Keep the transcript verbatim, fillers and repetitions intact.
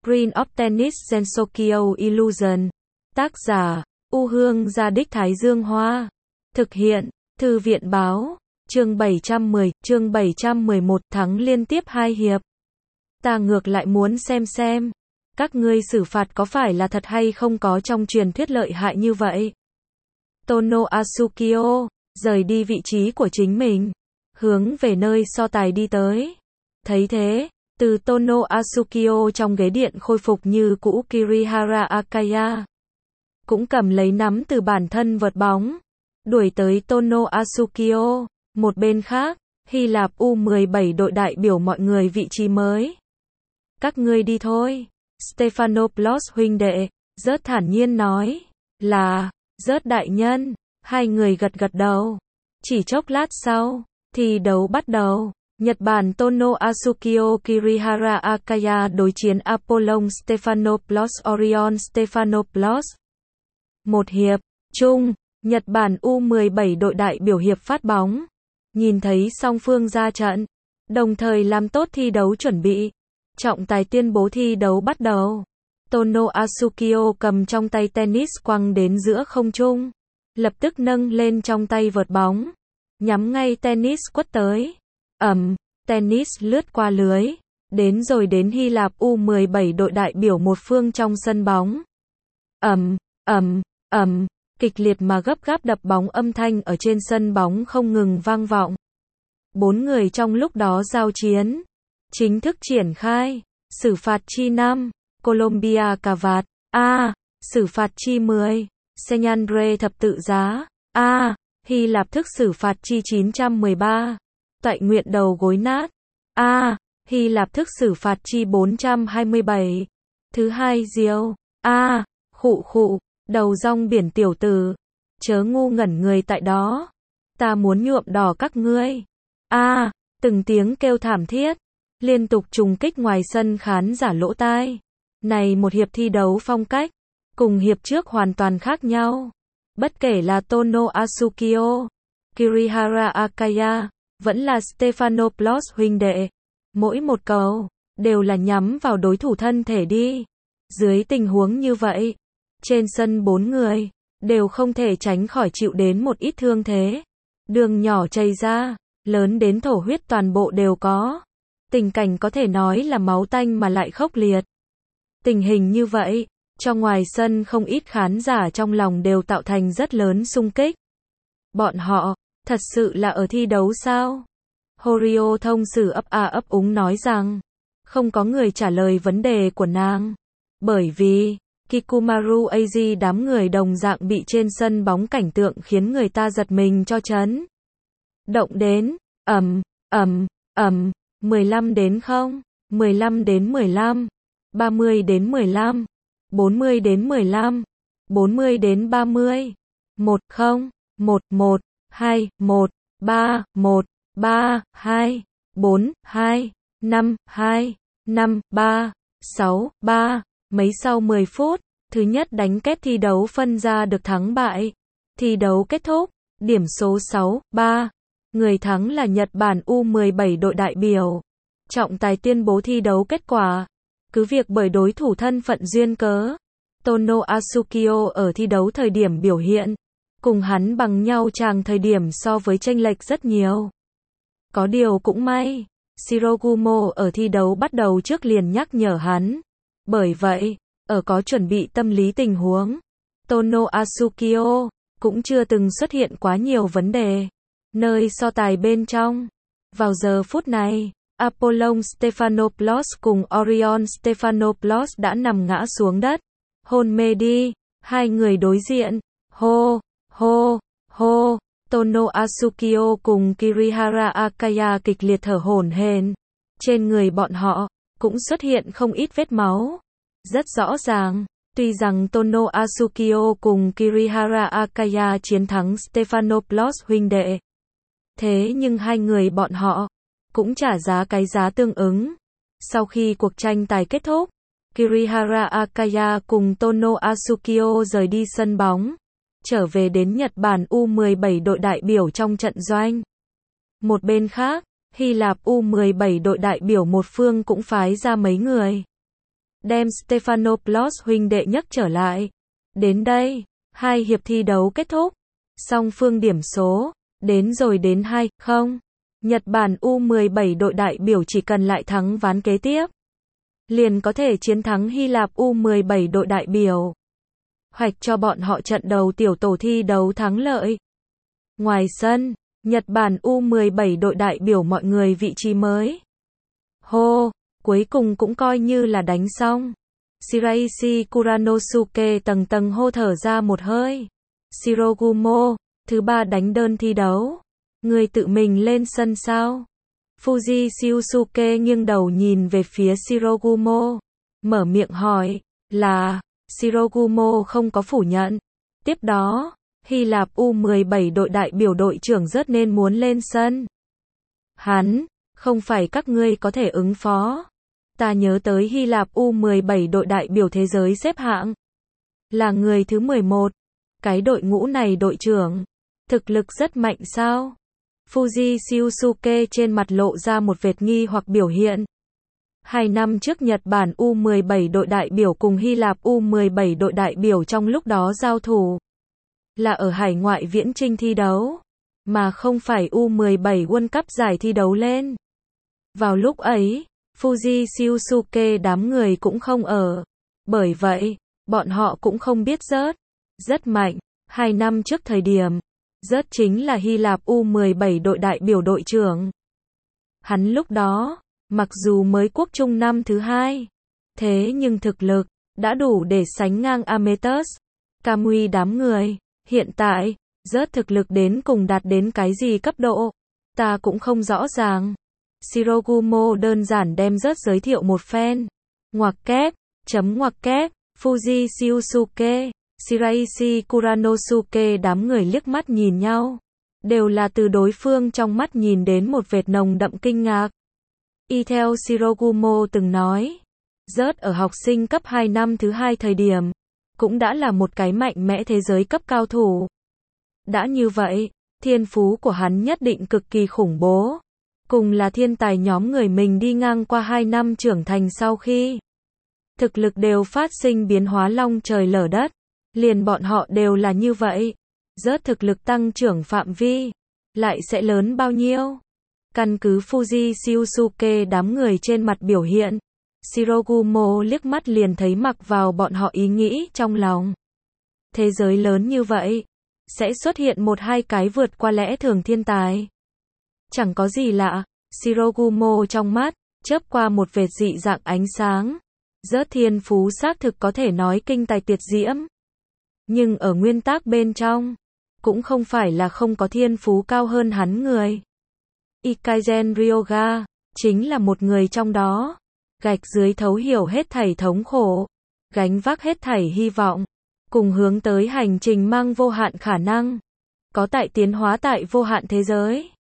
Screen of Tennis Gensokyo Illusion. Tác giả, U Hương Gia Đích Thái Dương Hoa. Thực hiện, Thư viện Báo. Chương bảy trăm mười, chương bảy trăm mười một, thắng liên tiếp hai hiệp. Ta ngược lại muốn xem xem, các ngươi xử phạt có phải là thật hay không có trong truyền thuyết lợi hại như vậy. Tono Asukio rời đi vị trí của chính mình, hướng về nơi so tài đi tới. Thấy thế, từ Tono Asukio trong ghế điện khôi phục như cũ Kirihara Akaya cũng cầm lấy nắm từ bản thân vợt bóng, đuổi tới Tono Asukio. Một bên khác, Hy Lạp U mười bảy đội đại biểu mọi người vị trí mới. Các ngươi đi thôi. Stephanopoulos huynh đệ, rất thản nhiên nói. Là, rất đại nhân. Hai người gật gật đầu. Chỉ chốc lát sau, thi đấu bắt đầu. Nhật Bản Tono Asukio Kirihara Akaya đối chiến Apollon Stephanopoulos Orion Stephanopoulos. Một hiệp, chung, Nhật Bản U mười bảy đội đại biểu hiệp phát bóng. Nhìn thấy song phương ra trận, đồng thời làm tốt thi đấu chuẩn bị. Trọng tài tuyên bố thi đấu bắt đầu. Tono Asukio cầm trong tay tennis quăng đến giữa không trung, lập tức nâng lên trong tay vợt bóng, nhắm ngay tennis quất tới. Ầm, tennis lướt qua lưới, đến rồi đến Hy Lạp U mười bảy đội đại biểu một phương trong sân bóng. Ầm, ầm, ầm, kịch liệt mà gấp gáp đập bóng âm thanh ở trên sân bóng không ngừng vang vọng. Bốn người trong lúc đó giao chiến, chính thức triển khai. Xử phạt chi năm, Colombia cà vạt. A. Xử phạt chi mười, Senyandre thập tự giá. A. Hy Lạp thức xử phạt chi chín trăm mười ba, Toại nguyện đầu gối nát. A. Hy Lạp thức xử phạt chi bốn trăm hai mươi bảy, Thứ hai diêu. A. Khụ khụ, đầu rong biển tiểu tử. Chớ ngu ngẩn người tại đó. Ta muốn nhuộm đỏ các ngươi. A. Từng tiếng kêu thảm thiết liên tục trùng kích ngoài sân khán giả lỗ tai. Này một hiệp thi đấu phong cách, cùng hiệp trước hoàn toàn khác nhau. Bất kể là Tono Asukio, Kirihara Akaya, vẫn là Stephanopoulos huynh đệ, mỗi một cầu đều là nhắm vào đối thủ thân thể đi. Dưới tình huống như vậy, trên sân bốn người đều không thể tránh khỏi chịu đến một ít thương thế. Đường nhỏ chảy ra, lớn đến thổ huyết toàn bộ đều có. Tình cảnh có thể nói là máu tanh mà lại khốc liệt. Tình hình như vậy, cho ngoài sân không ít khán giả trong lòng đều tạo thành rất lớn xung kích. Bọn họ, thật sự là ở thi đấu sao? Horio thông sử ấp a ấp úng nói rằng, không có người trả lời vấn đề của nàng. Bởi vì, Kikumaru Az đám người đồng dạng bị trên sân bóng cảnh tượng khiến người ta giật mình cho chấn động đến. Ầm, ầm, ầm. mười lăm đến không, mười lăm đến mười lăm, ba mươi đến mười lăm, bốn mươi đến mười lăm, bốn mươi đến ba mươi, một không, một một, hai một, ba một, ba hai, bốn hai, năm hai, năm ba, sáu ba. Mấy sau mười phút, thứ nhất đánh kép thi đấu phân ra được thắng bại. Thi đấu kết thúc, điểm số sáu ba. Người thắng là Nhật Bản U mười bảy đội đại biểu. Trọng tài tuyên bố thi đấu kết quả. Cứ việc bởi đối thủ thân phận duyên cớ, Tono Asukio ở thi đấu thời điểm biểu hiện cùng hắn bằng nhau chàng thời điểm so với chênh lệch rất nhiều. Có điều cũng may, Shirogumo ở thi đấu bắt đầu trước liền nhắc nhở hắn. Bởi vậy, ở có chuẩn bị tâm lý tình huống, Tono Asukio cũng chưa từng xuất hiện quá nhiều vấn đề. Nơi so tài bên trong, vào giờ phút này, Apollon Stephanopoulos cùng Orion Stephanopoulos đã nằm ngã xuống đất, hôn mê đi. Hai người đối diện, hô, hô, hô. Tono Asukio cùng Kirihara Akaya kịch liệt thở hổn hển. Trên người bọn họ cũng xuất hiện không ít vết máu. Rất rõ ràng, tuy rằng Tono Asukio cùng Kirihara Akaya chiến thắng Stephanopoulos huynh đệ, thế nhưng hai người bọn họ cũng trả giá cái giá tương ứng. Sau khi cuộc tranh tài kết thúc, Kirihara Akaya cùng Tono Asukio rời đi sân bóng, trở về đến Nhật Bản U mười bảy đội đại biểu trong trận doanh. Một bên khác, Hy Lạp U mười bảy đội đại biểu một phương cũng phái ra mấy người đem Stephanopoulos huynh đệ nhấc trở lại. Đến đây, hai hiệp thi đấu kết thúc. Song phương điểm số, đến rồi đến hai không. Nhật Bản U mười bảy đội đại biểu chỉ cần lại thắng ván kế tiếp, liền có thể chiến thắng Hy Lạp U mười bảy đội đại biểu, hoạch cho bọn họ trận đầu tiểu tổ thi đấu thắng lợi. Ngoài sân, Nhật Bản U mười bảy đội đại biểu mọi người vị trí mới. Hô, cuối cùng cũng coi như là đánh xong. Shiraishi Kuranosuke tầng tầng hô thở ra một hơi. Shirogumo, thứ ba đánh đơn thi đấu. Người tự mình lên sân sao? Fuji Shiusuke nghiêng đầu nhìn về phía Shirogumo, mở miệng hỏi, là, Shirogumo không có phủ nhận. Tiếp đó, Hy Lạp U mười bảy đội đại biểu đội trưởng rất nên muốn lên sân. Hắn, không phải các ngươi có thể ứng phó. Ta nhớ tới Hy Lạp U mười bảy đội đại biểu thế giới xếp hạng là người thứ mười một. Cái đội ngũ này đội trưởng, thực lực rất mạnh sao? Fuji Shiusuke trên mặt lộ ra một vệt nghi hoặc biểu hiện. Hai năm trước Nhật Bản U mười bảy đội đại biểu cùng Hy Lạp U mười bảy đội đại biểu trong lúc đó giao thủ là ở hải ngoại viễn chinh thi đấu, mà không phải U mười bảy World Cup giải thi đấu lên. Vào lúc ấy, Fuji Shiusuke đám người cũng không ở. Bởi vậy, bọn họ cũng không biết rớt. Rất mạnh. Hai năm trước thời điểm, rớt chính là Hy Lạp U mười bảy đội đại biểu đội trưởng. Hắn lúc đó, mặc dù mới quốc trung năm thứ hai, thế nhưng thực lực đã đủ để sánh ngang Ametus, Kamui đám người. Hiện tại, rớt thực lực đến cùng đạt đến cái gì cấp độ, ta cũng không rõ ràng. Shirogumo đơn giản đem rớt giới thiệu một phen. Ngoặc kép, chấm ngoặc kép, Fuji Shiusuke, Shiraishi Kuranosuke đám người liếc mắt nhìn nhau. Đều là từ đối phương trong mắt nhìn đến một vệt nồng đậm kinh ngạc. Y theo Shirogumo từng nói, rớt ở học sinh cấp hai năm thứ hai thời điểm, cũng đã là một cái mạnh mẽ thế giới cấp cao thủ. Đã như vậy, thiên phú của hắn nhất định cực kỳ khủng bố. Cùng là thiên tài nhóm người mình đi ngang qua hai năm trưởng thành sau khi thực lực đều phát sinh biến hóa long trời lở đất. Liền bọn họ đều là như vậy. Rớt thực lực tăng trưởng phạm vi lại sẽ lớn bao nhiêu? Căn cứ Fuji Shiusuke đám người trên mặt biểu hiện, Shirogumo liếc mắt liền thấy mặc vào bọn họ ý nghĩ trong lòng. Thế giới lớn như vậy, sẽ xuất hiện một hai cái vượt qua lẽ thường thiên tài. Chẳng có gì lạ, Shirogumo trong mắt, chớp qua một vệt dị dạng ánh sáng. Rớt thiên phú xác thực có thể nói kinh tài tuyệt diễm. Nhưng ở nguyên tắc bên trong, cũng không phải là không có thiên phú cao hơn hắn người. Ikaizen Ryoga, chính là một người trong đó. Gạch dưới thấu hiểu hết thảy thống khổ, gánh vác hết thảy hy vọng, cùng hướng tới hành trình mang vô hạn khả năng. Có tại tiến hóa tại vô hạn thế giới.